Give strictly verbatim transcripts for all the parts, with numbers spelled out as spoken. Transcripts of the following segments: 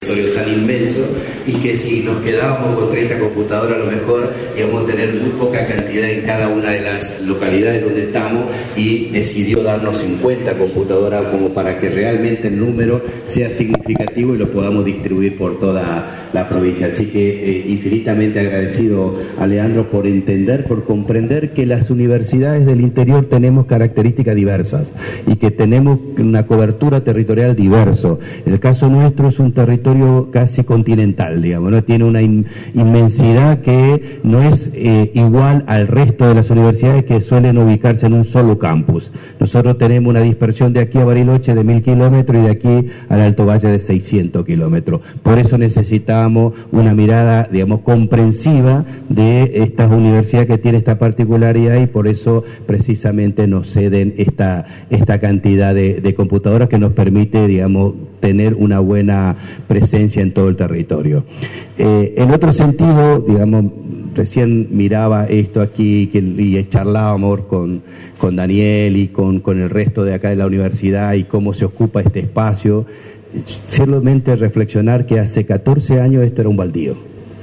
territorio tan inmenso y que si nos quedábamos con treinta computadoras a lo mejor íbamos a tener muy poca cantidad en cada una de las localidades donde estamos, y decidió darnos cincuenta computadoras como para que realmente el número sea significativo y lo podamos distribuir por toda la provincia. Así que eh, infinitamente agradecido a Leandro por entender, por comprender que las universidades del interior tenemos características diversas y que tenemos una cobertura territorial diverso. El caso nuestro es un territorio casi continental, digamos, ¿no? Tiene una in, inmensidad que no es eh, igual al resto de las universidades que suelen ubicarse en un solo campus. Nosotros tenemos una dispersión de aquí a Bariloche de mil kilómetros y de aquí al Alto Valle de seiscientos kilómetros. Por eso necesitamos una mirada, digamos, comprensiva de estas universidades que tienen esta particularidad, y por eso precisamente nos ceden esta, esta cantidad de, de computadoras que nos permite, digamos, tener una buena presencia en todo el territorio. Eh, en otro sentido, digamos, recién miraba esto aquí que, y charlábamos con, con Daniel y con, con el resto de acá de la universidad y cómo se ocupa este espacio. Solamente reflexionar que hace catorce años esto era un baldío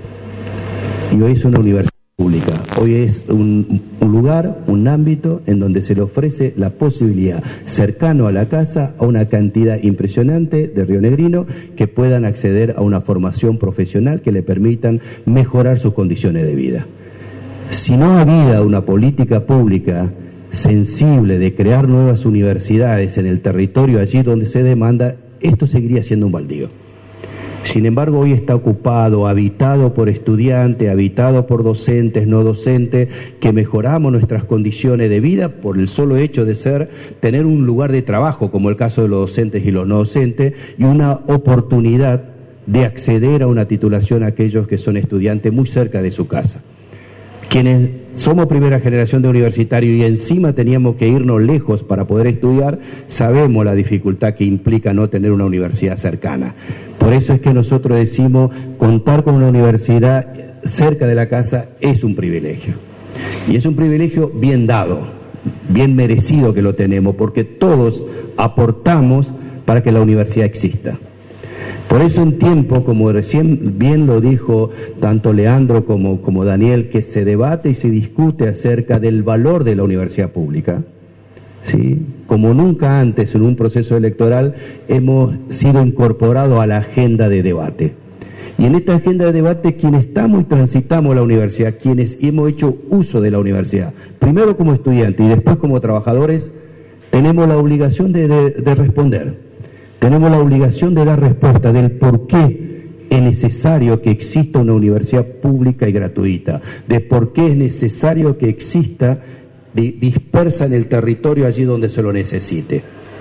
y hoy es una universidad pública. Hoy es un, un lugar, un ámbito en donde se le ofrece la posibilidad, cercano a la casa, a una cantidad impresionante de rionegrinos que puedan acceder a una formación profesional que le permitan mejorar sus condiciones de vida. Si no había una política pública sensible de crear nuevas universidades en el territorio allí donde se demanda, esto seguiría siendo un baldío. Sin embargo, hoy está ocupado, habitado por estudiantes, habitado por docentes, no docentes, que mejoramos nuestras condiciones de vida por el solo hecho de ser, tener un lugar de trabajo, como el caso de los docentes y los no docentes, y una oportunidad de acceder a una titulación a aquellos que son estudiantes muy cerca de su casa. Quienes somos primera generación de universitarios y encima teníamos que irnos lejos para poder estudiar, sabemos la dificultad que implica no tener una universidad cercana. Por eso es que nosotros decimos, contar con una universidad cerca de la casa es un privilegio. Y es un privilegio bien dado, bien merecido que lo tenemos, porque todos aportamos para que la universidad exista. Por eso en tiempo, como recién bien lo dijo tanto Leandro como, como Daniel, que se debate y se discute acerca del valor de la universidad pública, ¿sí? Como nunca antes en un proceso electoral hemos sido incorporados a la agenda de debate. Y en esta agenda de debate, quienes estamos y transitamos la universidad, quienes hemos hecho uso de la universidad, primero como estudiantes y después como trabajadores, tenemos la obligación de, de, de responder. Tenemos la obligación de dar respuesta del por qué es necesario que exista una universidad pública y gratuita, de por qué es necesario que exista dispersa en el territorio allí donde se lo necesite.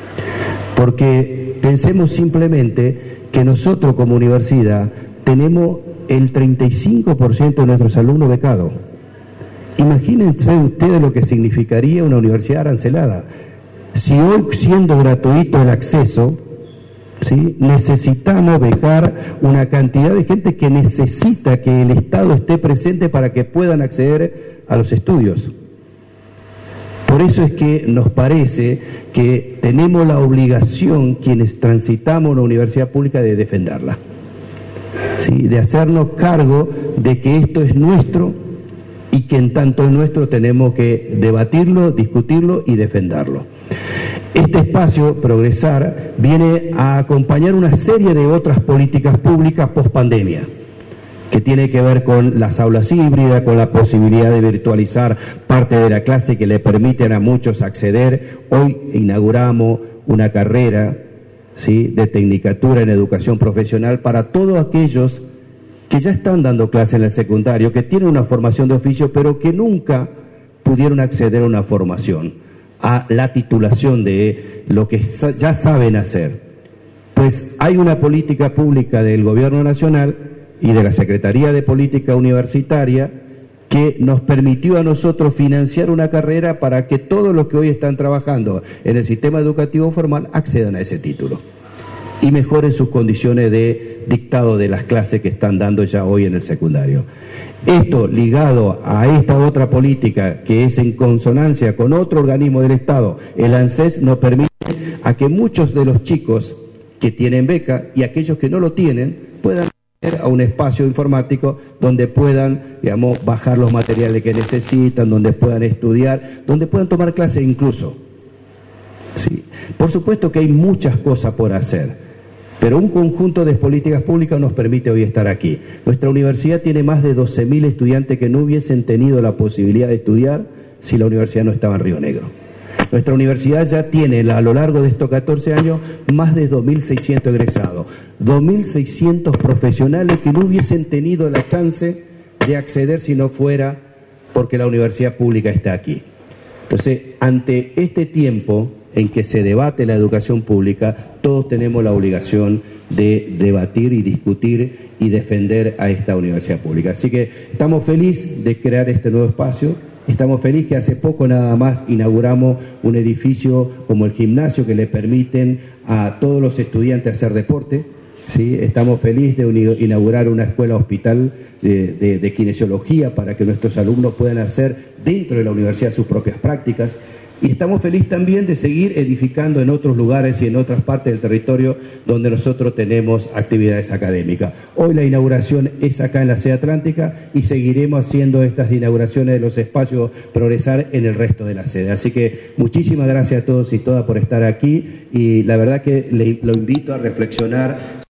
Porque pensemos simplemente que nosotros como universidad tenemos el treinta y cinco por ciento de nuestros alumnos becados. Imagínense ustedes lo que significaría una universidad arancelada. Si hoy, siendo gratuito el acceso, ¿sí?, necesitamos becar una cantidad de gente que necesita que el Estado esté presente para que puedan acceder a los estudios. Por eso es que nos parece que tenemos la obligación, quienes transitamos una universidad pública, de defenderla, ¿sí?, de hacernos cargo de que esto es nuestro y que en tanto es nuestro tenemos que debatirlo, discutirlo y defenderlo. Este espacio, Progresar, viene a acompañar una serie de otras políticas públicas post-pandemia, que tiene que ver con las aulas híbridas, con la posibilidad de virtualizar parte de la clase que le permiten a muchos acceder. Hoy inauguramos una carrera, ¿sí?, de tecnicatura en educación profesional para todos aquellos que ya están dando clase en el secundario, que tienen una formación de oficio, pero que nunca pudieron acceder a una formación, a la titulación de lo que ya saben hacer. Pues hay una política pública del Gobierno Nacional y de la Secretaría de Política Universitaria que nos permitió a nosotros financiar una carrera para que todos los que hoy están trabajando en el sistema educativo formal accedan a ese título y mejoren sus condiciones de dictado de las clases que están dando ya hoy en el secundario. Esto ligado a esta otra política que es en consonancia con otro organismo del Estado, el ANSES, nos permite a que muchos de los chicos que tienen beca y aquellos que no lo tienen puedan ir a un espacio informático donde puedan, digamos, bajar los materiales que necesitan, donde puedan estudiar, donde puedan tomar clases incluso. Sí. Por supuesto que hay muchas cosas por hacer, pero un conjunto de políticas públicas nos permite hoy estar aquí. Nuestra universidad tiene más de doce mil estudiantes que no hubiesen tenido la posibilidad de estudiar si la universidad no estaba en Río Negro. Nuestra universidad ya tiene a lo largo de estos catorce años más de dos mil seiscientos egresados, dos mil seiscientos profesionales que no hubiesen tenido la chance de acceder si no fuera porque la universidad pública está aquí. Entonces, ante este tiempo en que se debate la educación pública, todos tenemos la obligación de debatir y discutir y defender a esta universidad pública. Así que estamos felices de crear este nuevo espacio. Estamos felices que hace poco nada más inauguramos un edificio como el gimnasio que le permiten a todos los estudiantes hacer deporte. ¿Sí? Estamos felices de inaugurar una escuela hospital de, de, de kinesiología para que nuestros alumnos puedan hacer dentro de la universidad sus propias prácticas. Y estamos felices también de seguir edificando en otros lugares y en otras partes del territorio donde nosotros tenemos actividades académicas. Hoy la inauguración es acá en la sede atlántica y seguiremos haciendo estas inauguraciones de los espacios Progresar en el resto de la sede. Así que muchísimas gracias a todos y todas por estar aquí y la verdad que le, lo invito a reflexionar